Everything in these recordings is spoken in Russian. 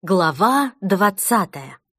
Глава 20.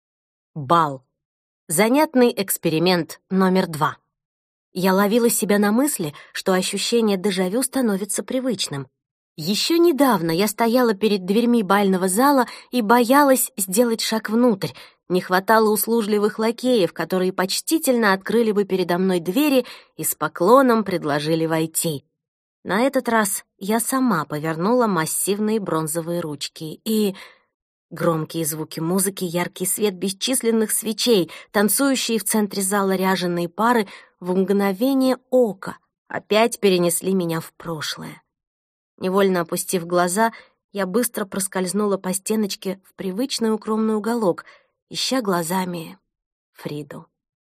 Бал. Занятный эксперимент номер 2. Я ловила себя на мысли, что ощущение дежавю становится привычным. Еще недавно я стояла перед дверьми бального зала и боялась сделать шаг внутрь. Не хватало услужливых лакеев, которые почтительно открыли бы передо мной двери и с поклоном предложили войти. На этот раз я сама повернула массивные бронзовые ручки и... Громкие звуки музыки, яркий свет бесчисленных свечей, танцующие в центре зала ряженые пары в мгновение ока опять перенесли меня в прошлое. Невольно опустив глаза, я быстро проскользнула по стеночке в привычный укромный уголок, ища глазами Фриду.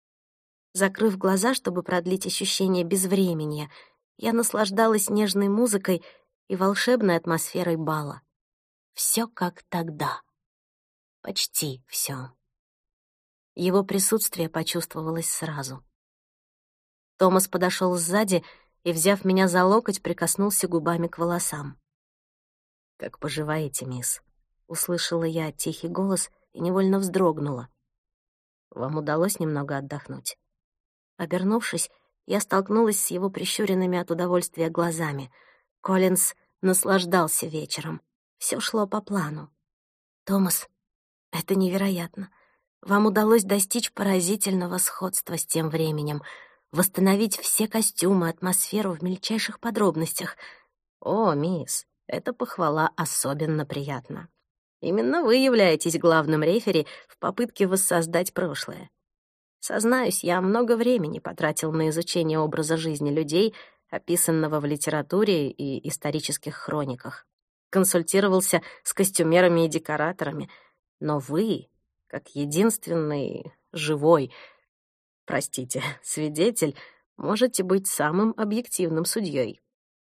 Закрыв глаза, чтобы продлить ощущение безвременья, я наслаждалась нежной музыкой и волшебной атмосферой бала. Все как тогда. Почти все. Его присутствие почувствовалось сразу. Томас подошел сзади и, взяв меня за локоть, прикоснулся губами к волосам. «Как поживаете, мисс?» — услышала я тихий голос и невольно вздрогнула. «Вам удалось немного отдохнуть?» Обернувшись, я столкнулась с его прищуренными от удовольствия глазами. Коллинз наслаждался вечером. Все шло по плану. «Томас, это невероятно. Вам удалось достичь поразительного сходства с тем временем, восстановить все костюмы, атмосферу в мельчайших подробностях. О, мисс, эта похвала особенно приятна. Именно вы являетесь главным рефери в попытке воссоздать прошлое. Сознаюсь, я много времени потратил на изучение образа жизни людей, описанного в литературе и исторических хрониках. Консультировался с костюмерами и декораторами. Но вы, как единственный живой, свидетель, можете быть самым объективным судьей.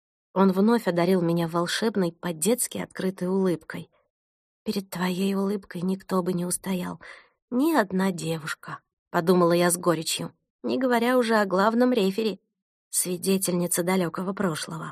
Он вновь одарил меня волшебной, по-детски открытой улыбкой. «Перед твоей улыбкой никто бы не устоял. Ни одна девушка», — подумала я с горечью, не говоря уже о главном рефери, свидетельнице далекого прошлого.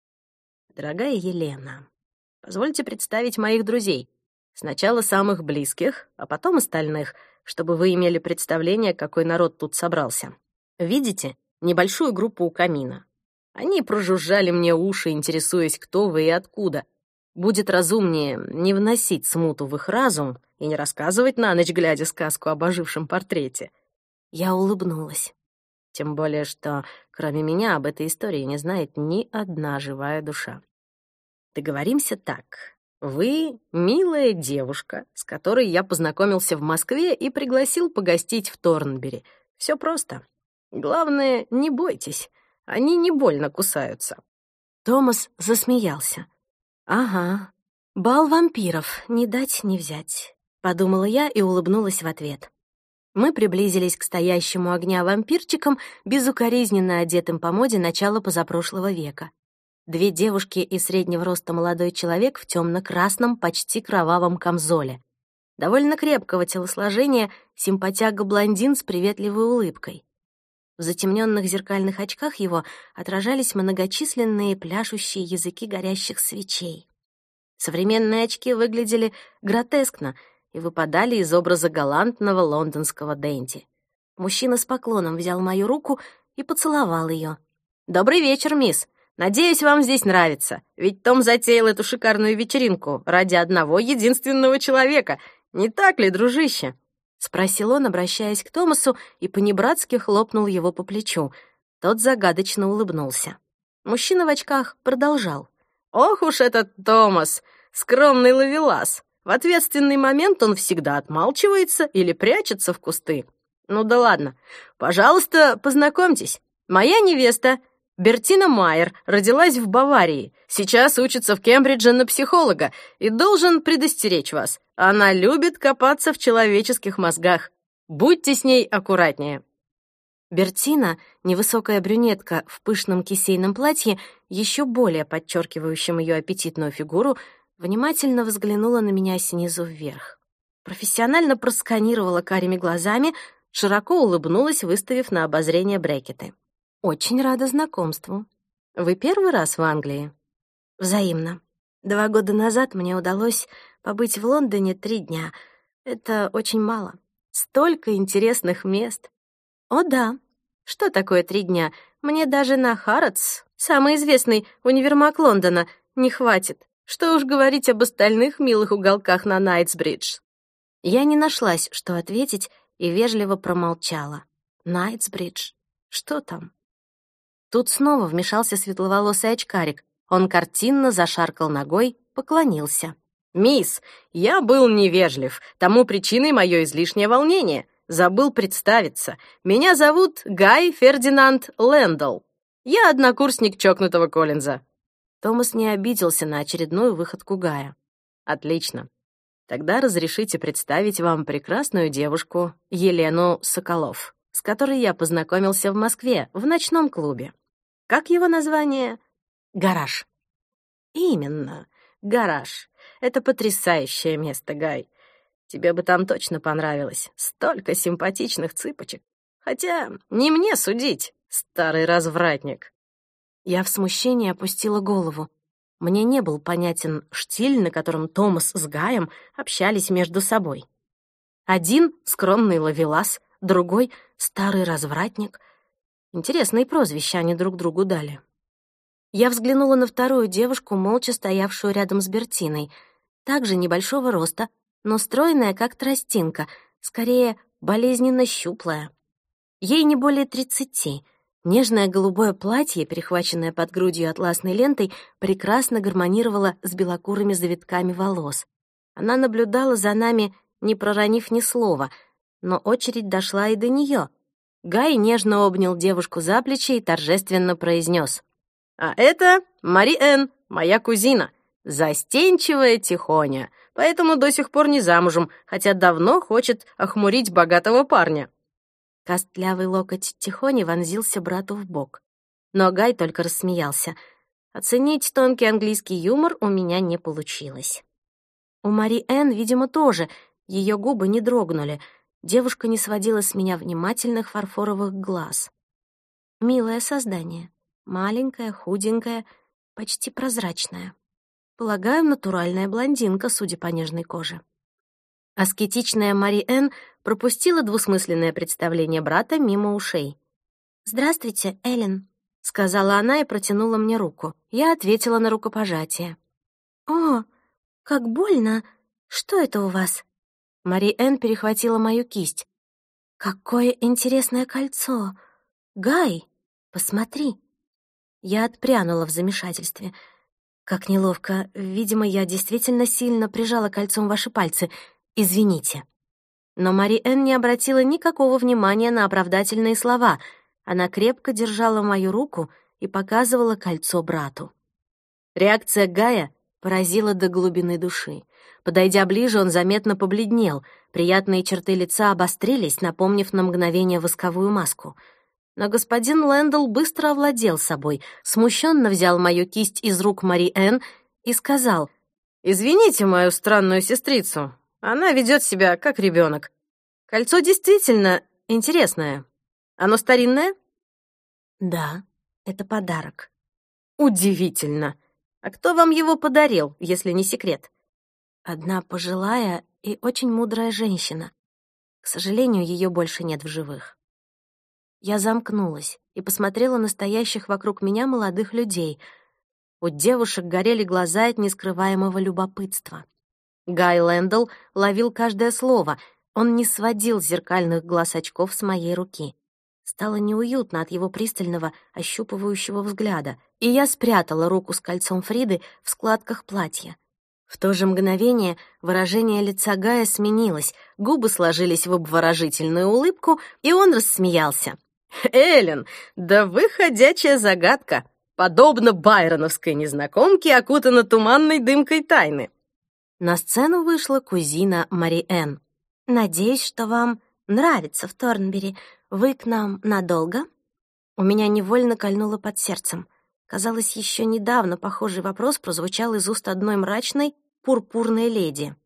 «Дорогая Елена, позвольте представить моих друзей. Сначала самых близких, а потом остальных, чтобы вы имели представление, какой народ тут собрался. Видите небольшую группу у камина? Они прожужжали мне уши, интересуясь, кто вы и откуда. Будет разумнее не вносить смуту в их разум и не рассказывать на ночь глядя сказку об ожившем портрете». Я улыбнулась. Тем более, что кроме меня об этой истории не знает ни одна живая душа. Договоримся так. Вы — милая девушка, с которой я познакомился в Москве и пригласил погостить в Торнберри. Все просто. Главное, не бойтесь, они не больно кусаются». Томас засмеялся. «Ага, бал вампиров, не дать не взять», — подумала я и улыбнулась в ответ. Мы приблизились к стоящему огня вампирчикам, безукоризненно одетым по моде начала позапрошлого века. Две девушки и среднего роста молодой человек в темно-красном, почти кровавом камзоле. Довольно крепкого телосложения симпатяга-блондин с приветливой улыбкой. В затемненных зеркальных очках его отражались многочисленные пляшущие языки горящих свечей. Современные очки выглядели гротескно и выпадали из образа галантного лондонского денди. Мужчина с поклоном взял мою руку и поцеловал ее. «Добрый вечер, мисс. Надеюсь, вам здесь нравится, ведь Том затеял эту шикарную вечеринку ради одного единственного человека. Не так ли, дружище?» — спросил он, обращаясь к Томасу, и понебратски хлопнул его по плечу. Тот загадочно улыбнулся. Мужчина в очках продолжал. «Ох уж этот Томас, скромный ловелас. В ответственный момент он всегда отмалчивается или прячется в кусты. Ну да ладно. Пожалуйста, познакомьтесь. Моя невеста Бертина Майер родилась в Баварии, сейчас учится в Кембридже на психолога и должен предостеречь вас. Она любит копаться в человеческих мозгах. Будьте с ней аккуратнее». Бертина, невысокая брюнетка в пышном кисейном платье, еще более подчеркивающем ее аппетитную фигуру, внимательно взглянула на меня снизу вверх. Профессионально просканировала карими глазами, широко улыбнулась, выставив на обозрение брекеты. «Очень рада знакомству. Вы первый раз в Англии?» «Взаимно. 2 года назад мне удалось побыть в Лондоне 3 дня. Это очень мало. Столько интересных мест. О да, что такое 3 дня? Мне даже на Харродс, самый известный универмаг Лондона, не хватит. Что уж говорить об остальных милых уголках на Найтсбридж. Я не нашлась, что ответить, и вежливо промолчала. Найтсбридж? Что там? Тут снова вмешался светловолосый очкарик. Он картинно зашаркал ногой, поклонился. «Мисс, я был невежлив. Тому причиной мое излишнее волнение. Забыл представиться. Меня зовут Гай Фердинанд Лэндалл. Я однокурсник чокнутого Коллинза». Томас не обиделся на очередную выходку Гая. «Отлично. Тогда разрешите представить вам прекрасную девушку Елену Соколов, с которой я познакомился в Москве в ночном клубе. Как его название? Гараж». «Именно, гараж. Это потрясающее место, Гай. Тебе бы там точно понравилось. Столько симпатичных цыпочек. Хотя не мне судить, старый развратник». Я в смущении опустила голову. Мне не был понятен штиль, на котором Томас с Гаем общались между собой. Один — скромный ловелас, другой — старый развратник. Интересные прозвища они друг другу дали. Я взглянула на вторую девушку, молча стоявшую рядом с Бертиной. Также небольшого роста, но стройная, как тростинка, скорее болезненно щуплая. Ей не более 30. Нежное голубое платье, перехваченное под грудью атласной лентой, прекрасно гармонировало с белокурыми завитками волос. Она наблюдала за нами, не проронив ни слова, но очередь дошла и до нее. Гай нежно обнял девушку за плечи и торжественно произнес: «А это Мари Энн, моя кузина, застенчивая тихоня, поэтому до сих пор не замужем, хотя давно хочет охмурить богатого парня». Костлявый локоть Тихони вонзился брату в бок. Но Гай только рассмеялся. Оценить тонкий английский юмор у меня не получилось. У Мари Энн, видимо, тоже. Ее губы не дрогнули. Девушка не сводила с меня внимательных фарфоровых глаз. Милое создание. Маленькая, худенькая, почти прозрачная. Полагаю, натуральная блондинка, судя по нежной коже. Аскетичная Мари Энн пропустила двусмысленное представление брата мимо ушей. «Здравствуйте, Эллен», — сказала она и протянула мне руку. Я ответила на рукопожатие. «О, как больно! Что это у вас?» Мари Энн перехватила мою кисть. «Какое интересное кольцо! Гай, посмотри!» Я отпрянула в замешательстве. «Как неловко. Видимо, я действительно сильно прижала кольцом ваши пальцы. Извините». Но Мари Энн не обратила никакого внимания на оправдательные слова. Она крепко держала мою руку и показывала кольцо брату. Реакция Гая поразила до глубины души. Подойдя ближе, он заметно побледнел. Приятные черты лица обострились, напомнив на мгновение восковую маску. Но господин Лэндалл быстро овладел собой, смущенно взял мою кисть из рук Мари Энн и сказал: «Извините мою странную сестрицу. Она ведет себя как ребенок. Кольцо действительно интересное. Оно старинное?» «Да, это подарок». «Удивительно. А кто вам его подарил, если не секрет?» «Одна пожилая и очень мудрая женщина. К сожалению, ее больше нет в живых». Я замкнулась и посмотрела на стоящих вокруг меня молодых людей. У девушек горели глаза от нескрываемого любопытства. Гай Лэндалл ловил каждое слово. Он не сводил зеркальных глаз очков с моей руки. Стало неуютно от его пристального, ощупывающего взгляда, и я спрятала руку с кольцом Фриды в складках платья. В то же мгновение выражение лица Гая сменилось, губы сложились в обворожительную улыбку, и он рассмеялся. «Эллен, да вы ходячая загадка, подобно байроновской незнакомке, окутана туманной дымкой тайны». На сцену вышла кузина Мари Энн. «Надеюсь, что вам нравится в Торнбери. Вы к нам надолго?» У меня невольно кольнуло под сердцем. Казалось, еще недавно похожий вопрос прозвучал из уст одной мрачной, пурпурной леди.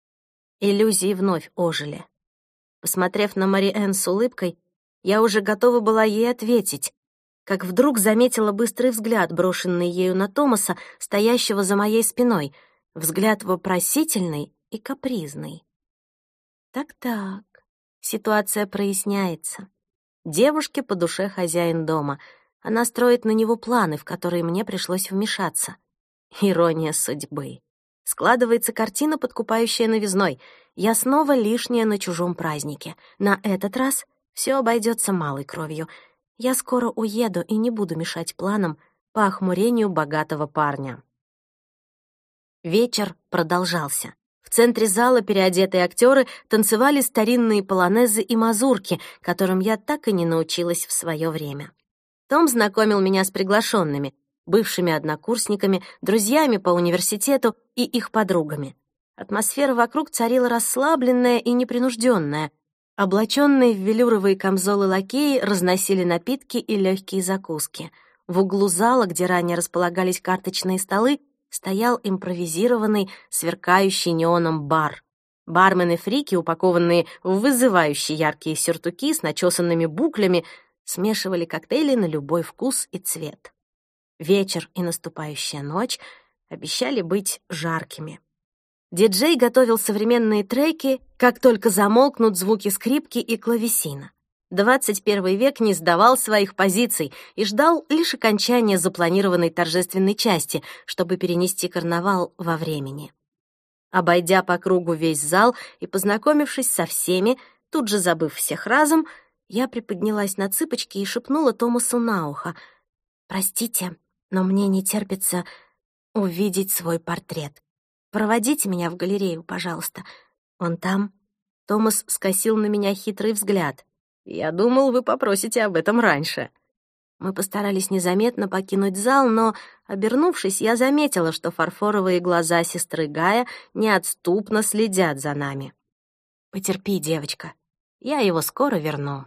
Иллюзии вновь ожили. Посмотрев на Мари Энн с улыбкой, я уже готова была ей ответить. как вдруг заметила быстрый взгляд, брошенный ею на Томаса, стоящего за моей спиной. Взгляд вопросительный и капризный. Так-так, ситуация проясняется. Девушке по душе хозяин дома. Она строит на него планы, в которые мне пришлось вмешаться. Ирония судьбы. Складывается картина, подкупающая новизной. Я снова лишняя на чужом празднике. На этот раз все обойдется малой кровью. Я скоро уеду и не буду мешать планам по охмурению богатого парня. Вечер продолжался. В центре зала переодетые актеры танцевали старинные полонезы и мазурки, которым я так и не научилась в свое время. Том знакомил меня с приглашенными, бывшими однокурсниками, друзьями по университету и их подругами. Атмосфера вокруг царила расслабленная и непринужденная. Облаченные в велюровые камзолы лакеи разносили напитки и легкие закуски. В углу зала, где ранее располагались карточные столы, стоял импровизированный, сверкающий неоном бар. Бармены-фрики, упакованные в вызывающие яркие сюртуки с начесанными буклями, смешивали коктейли на любой вкус и цвет. Вечер и наступающая ночь обещали быть жаркими. Диджей готовил современные треки, как только замолкнут звуки скрипки и клавесина. 21 век не сдавал своих позиций и ждал лишь окончания запланированной торжественной части, чтобы перенести карнавал во времени. Обойдя по кругу весь зал и познакомившись со всеми, тут же забыв всех разом, я приподнялась на цыпочки и шепнула Томасу на ухо: «Простите, но мне не терпится увидеть свой портрет. Проводите меня в галерею, пожалуйста. Он там?» Томас скосил на меня хитрый взгляд. «Я думал, вы попросите об этом раньше». Мы постарались незаметно покинуть зал, но, обернувшись, я заметила, что фарфоровые глаза сестры Гая неотступно следят за нами. «Потерпи, девочка, я его скоро верну».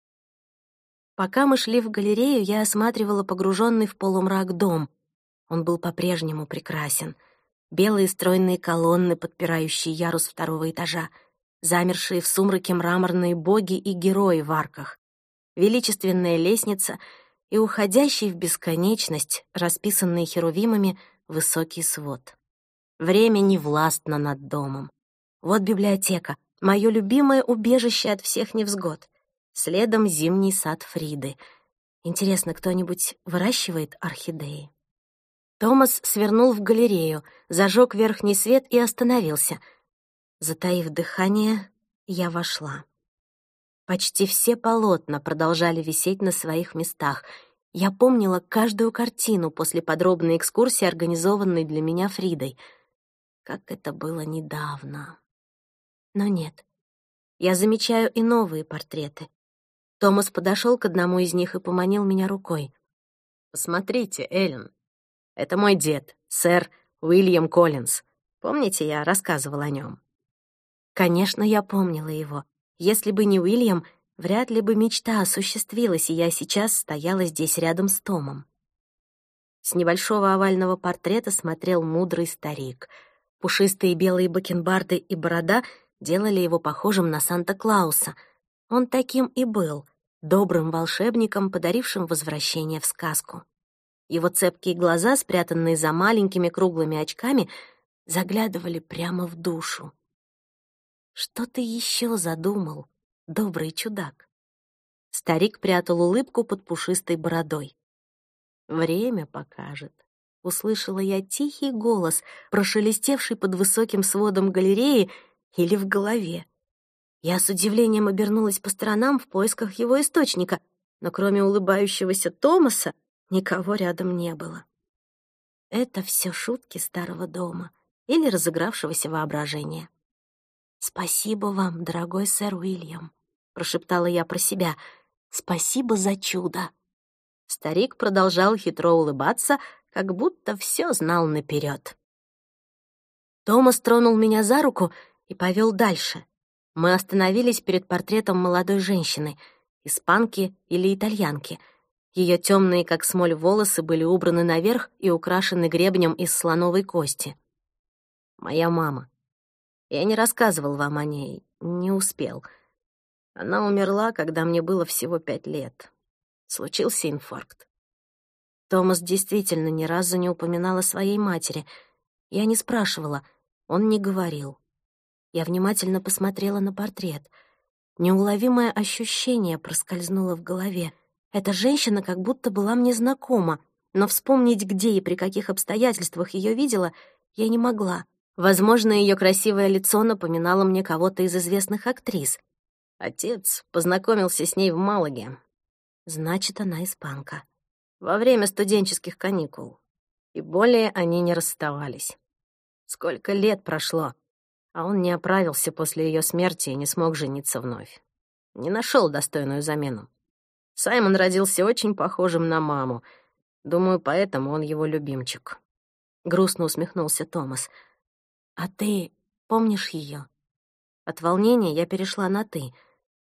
Пока мы шли в галерею, я осматривала погруженный в полумрак дом. Он был по-прежнему прекрасен. Белые стройные колонны, подпирающие ярус второго этажа, замершие в сумраке мраморные боги и герои в арках, величественная лестница и уходящий в бесконечность, расписанный херувимами, высокий свод. Время не властно над домом. Вот библиотека, мое любимое убежище от всех невзгод. Следом зимний сад Фриды. Интересно, кто-нибудь выращивает орхидеи? Томас свернул в галерею, зажег верхний свет и остановился. Затаив дыхание, я вошла. Почти все полотна продолжали висеть на своих местах. Я помнила каждую картину после подробной экскурсии, организованной для меня Фридой. Как это было недавно. Но нет, я замечаю и новые портреты. Томас подошел к одному из них и поманил меня рукой. «Посмотрите, Эллен, это мой дед, сэр Уильям Коллинз. Помните, я рассказывал о нем?» Конечно, я помнила его. Если бы не Уильям, вряд ли бы мечта осуществилась, и я сейчас стояла здесь рядом с Томом. С небольшого овального портрета смотрел мудрый старик. Пушистые белые бакенбарды и борода делали его похожим на Санта-Клауса. Он таким и был, добрым волшебником, подарившим возвращение в сказку. Его цепкие глаза, спрятанные за маленькими круглыми очками, заглядывали прямо в душу. «Что ты еще задумал, добрый чудак?» Старик прятал улыбку под пушистой бородой. «Время покажет», — услышала я тихий голос, прошелестевший под высоким сводом галереи или в голове. Я с удивлением обернулась по сторонам в поисках его источника, но кроме улыбающегося Томаса никого рядом не было. Это все шутки старого дома или разыгравшегося воображения. «Спасибо вам, дорогой сэр Уильям», — прошептала я про себя. «Спасибо за чудо». Старик продолжал хитро улыбаться, как будто все знал наперед. Томас тронул меня за руку и повел дальше. Мы остановились перед портретом молодой женщины, испанки или итальянки. Ее темные, как смоль, волосы были убраны наверх и украшены гребнем из слоновой кости. Моя мама. Я не рассказывал вам о ней, не успел. Она умерла, когда мне было всего 5 лет. случился инфаркт. Томас действительно ни разу не упоминал о своей матери. Я не спрашивала, он не говорил. Я внимательно посмотрела на портрет. Неуловимое ощущение проскользнуло в голове. Эта женщина как будто была мне знакома, но вспомнить, где и при каких обстоятельствах ее видела, я не могла. Возможно, ее красивое лицо напоминало мне кого-то из известных актрис. Отец познакомился с ней в Малаге. Значит, она испанка. Во время студенческих каникул. И более они не расставались. Сколько лет прошло, а он не оправился после ее смерти и не смог жениться вновь. Не нашел достойную замену. Саймон родился очень похожим на маму. Думаю, поэтому он его любимчик. Грустно усмехнулся Томас. «А ты помнишь ее?» От волнения я перешла на «ты».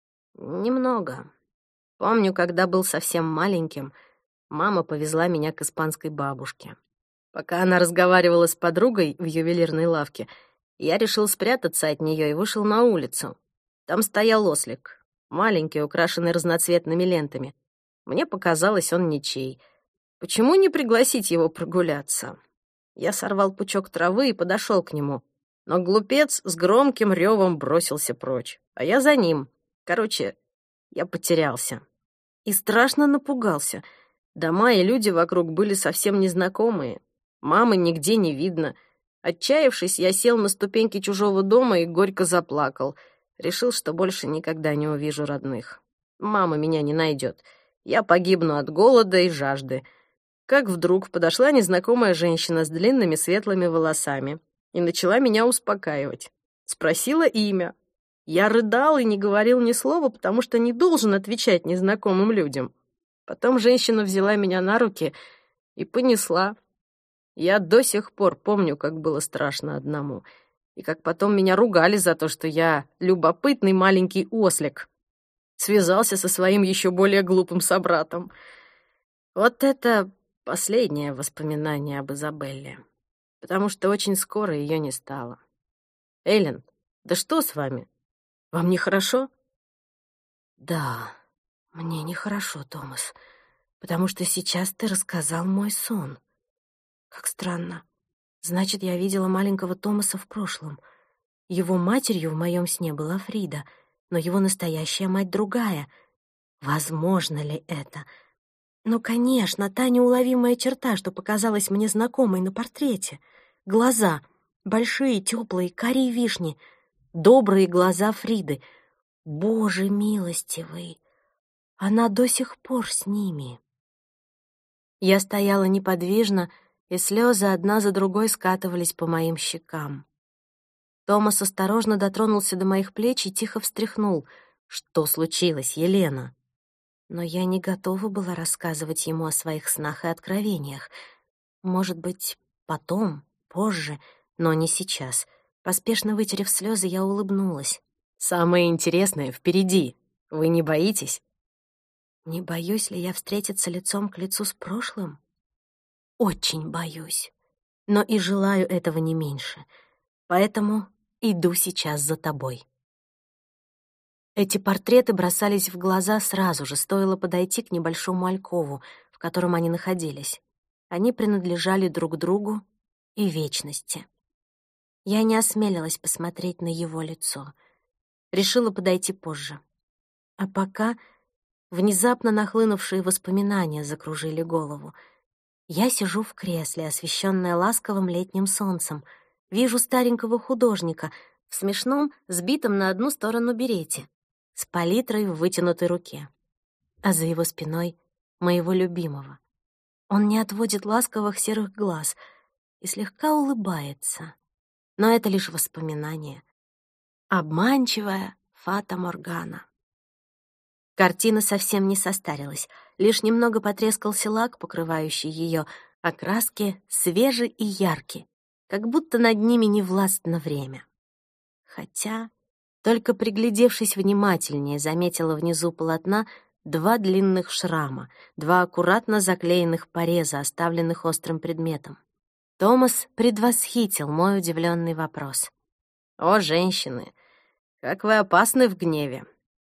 «Немного. Помню, когда был совсем маленьким, мама повезла меня к испанской бабушке. Пока она разговаривала с подругой в ювелирной лавке, я решил спрятаться от нее и вышел на улицу. Там стоял ослик, маленький, украшенный разноцветными лентами. Мне показалось, он ничей. Почему не пригласить его прогуляться? Я сорвал пучок травы и подошел к нему. Но глупец с громким ревом бросился прочь, а я за ним. Короче, я потерялся. И страшно напугался. Дома и люди вокруг были совсем незнакомые. Мамы нигде не видно. Отчаявшись, я сел на ступеньки чужого дома и горько заплакал. Решил, что больше никогда не увижу родных. Мама меня не найдет. Я погибну от голода и жажды. Как вдруг подошла незнакомая женщина с длинными светлыми волосами и начала меня успокаивать. Спросила имя. Я рыдал и не говорил ни слова, потому что не должен отвечать незнакомым людям. Потом женщина взяла меня на руки и понесла. Я до сих пор помню, как было страшно одному, и как потом меня ругали за то, что я любопытный маленький ослик. Связался со своим еще более глупым собратом. Вот это последнее воспоминание об Изабелле, потому что очень скоро ее не стало. Эллен, да что с вами? Вам нехорошо? Да, мне нехорошо, Томас, потому что сейчас ты рассказал мой сон. Как странно. Значит, я видела маленького Томаса в прошлом. Его матерью в моем сне была Фрида, но его настоящая мать другая. Возможно ли это? Ну, конечно, та неуловимая черта, что показалась мне знакомой на портрете. Глаза, большие, теплые, карие вишни, добрые глаза Фриды. Боже милостивый, она до сих пор с ними. Я стояла неподвижно, и слезы одна за другой скатывались по моим щекам. Томас осторожно дотронулся до моих плеч и тихо встряхнул. «Что случилось, Елена?» Но я не готова была рассказывать ему о своих снах и откровениях. Может быть, потом, позже, но не сейчас. Поспешно вытерев слезы, я улыбнулась. «Самое интересное впереди. Вы не боитесь?» Не боюсь ли я встретиться лицом к лицу с прошлым? Очень боюсь, но и желаю этого не меньше. Поэтому иду сейчас за тобой. Эти портреты бросались в глаза сразу же, стоило подойти к небольшому алькову, в котором они находились. Они принадлежали друг другу и вечности. Я не осмелилась посмотреть на его лицо. Решила подойти позже. А пока внезапно нахлынувшие воспоминания закружили голову. Я сижу в кресле, освещенное ласковым летним солнцем, вижу старенького художника в смешном, сбитом на одну сторону берете, с палитрой в вытянутой руке. А за его спиной моего любимого. Он не отводит ласковых серых глаз и слегка улыбается. Но это лишь воспоминание. Обманчивая фата Моргана. Картина совсем не состарилась, лишь немного потрескался лак, покрывающий ее, а краски свежи и ярки, как будто над ними не властно время. Хотя, только приглядевшись внимательнее, заметила внизу полотна 2 длинных шрама, 2 аккуратно заклеенных пореза, оставленных острым предметом. Томас предвосхитил мой удивленный вопрос. «О, женщины, как вы опасны в гневе!»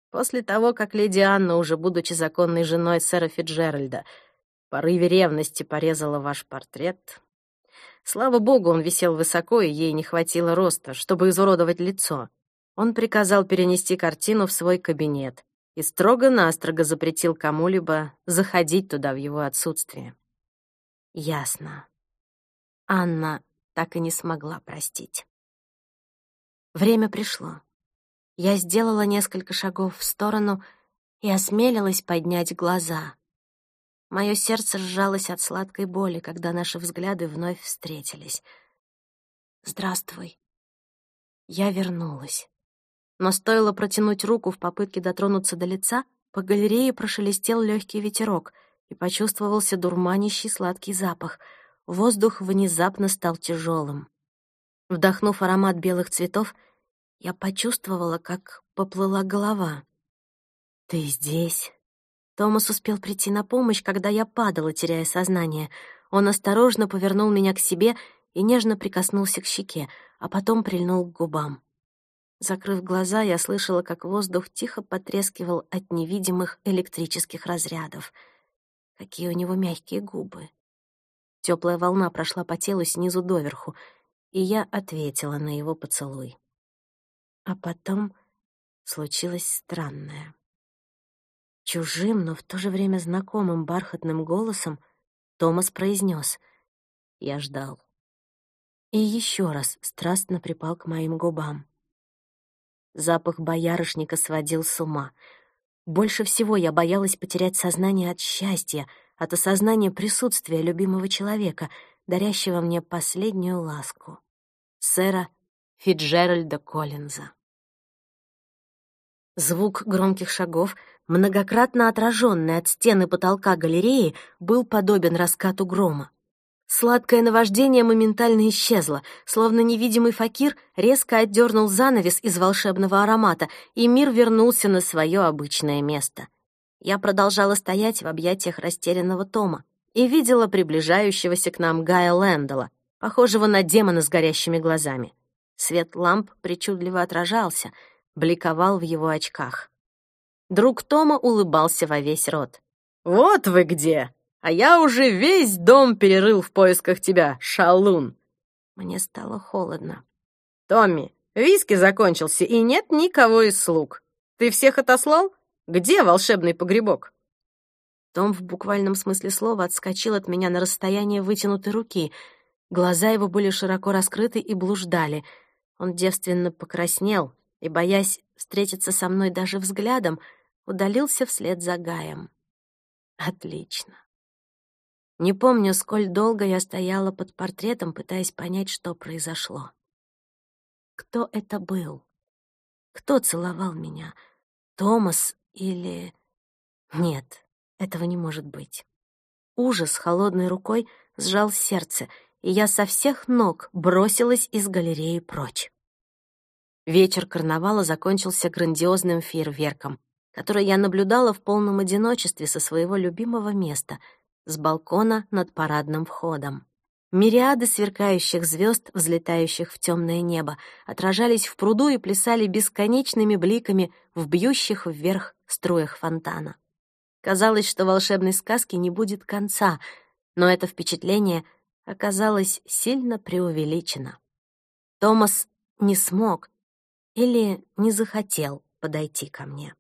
После того, как леди Анна, уже будучи законной женой сэра Фицджеральда, в порыве ревности порезала ваш портрет. Слава богу, он висел высоко, и ей не хватило роста, чтобы изуродовать лицо. Он приказал перенести картину в свой кабинет и строго-настрого запретил кому-либо заходить туда в его отсутствие. Ясно. Анна так и не смогла простить. Время пришло. Я сделала несколько шагов в сторону и осмелилась поднять глаза. Мое сердце сжалось от сладкой боли, когда наши взгляды вновь встретились. «Здравствуй». Я вернулась. Но стоило протянуть руку в попытке дотронуться до лица, по галерее прошелестел легкий ветерок и почувствовался дурманящий сладкий запах. Воздух внезапно стал тяжелым. Вдохнув аромат белых цветов, я почувствовала, как поплыла голова. «Ты здесь?» Томас успел прийти на помощь, когда я падала, теряя сознание. Он осторожно повернул меня к себе и нежно прикоснулся к щеке, а потом прильнул к губам. Закрыв глаза, я слышала, как воздух тихо потрескивал от невидимых электрических разрядов. Какие у него мягкие губы. Теплая волна прошла по телу снизу доверху, и я ответила на его поцелуй. А потом случилось странное. Чужим, но в то же время знакомым бархатным голосом Томас произнес: «Я ждал». И еще раз страстно припал к моим губам. Запах боярышника сводил с ума. Больше всего я боялась потерять сознание от счастья, от осознания присутствия любимого человека, дарящего мне последнюю ласку. Сэра Фицджеральда Коллинза. Звук громких шагов, многократно отраженный от стены потолка галереи, был подобен раскату грома. Сладкое наваждение моментально исчезло, словно невидимый факир резко отдернул занавес из волшебного аромата, и мир вернулся на свое обычное место. Я продолжала стоять в объятиях растерянного Тома и видела приближающегося к нам Гая Лэндала, похожего на демона с горящими глазами. Свет ламп причудливо отражался, бликовал в его очках. Друг Тома улыбался во весь рот. «Вот вы где! А я уже весь дом перерыл в поисках тебя, шалун!» Мне стало холодно. «Томми, виски закончился, и нет никого из слуг. Ты всех отослал? Где волшебный погребок?» Том в буквальном смысле слова отскочил от меня на расстояние вытянутой руки. Глаза его были широко раскрыты и блуждали. Он девственно покраснел и, боясь встретиться со мной даже взглядом, удалился вслед за Гаем. Отлично. Не помню, сколь долго я стояла под портретом, пытаясь понять, что произошло. Кто это был? Кто целовал меня? Томас или... Нет, этого не может быть. Ужас холодной рукой сжал сердце, и я со всех ног бросилась из галереи прочь. Вечер карнавала закончился грандиозным фейерверком, который я наблюдала в полном одиночестве со своего любимого места, с балкона над парадным входом. Мириады сверкающих звезд, взлетающих в темное небо, отражались в пруду и плясали бесконечными бликами в бьющих вверх струях фонтана. Казалось, что волшебной сказки не будет конца, но это впечатление оказалось сильно преувеличено. Томас не смог или не захотел подойти ко мне.